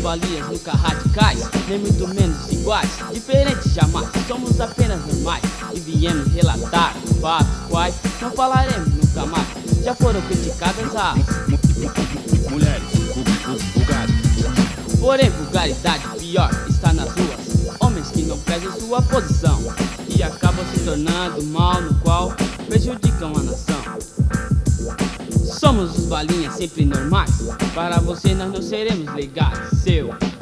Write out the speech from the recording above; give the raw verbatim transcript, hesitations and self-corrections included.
balinhas nunca radicais, nem muito menos iguais, diferentes jamais, somos apenas normais e viemos relatar fatos quais não falaremos nunca mais. Já foram criticadas as mulheres vulgares, porém vulgaridade pior está nas ruas, homens que não prezam sua posição e acabam se tornando mal no qual prejudicam a nação. Somos os balinhas sempre normais, para você nós não seremos legais. Seu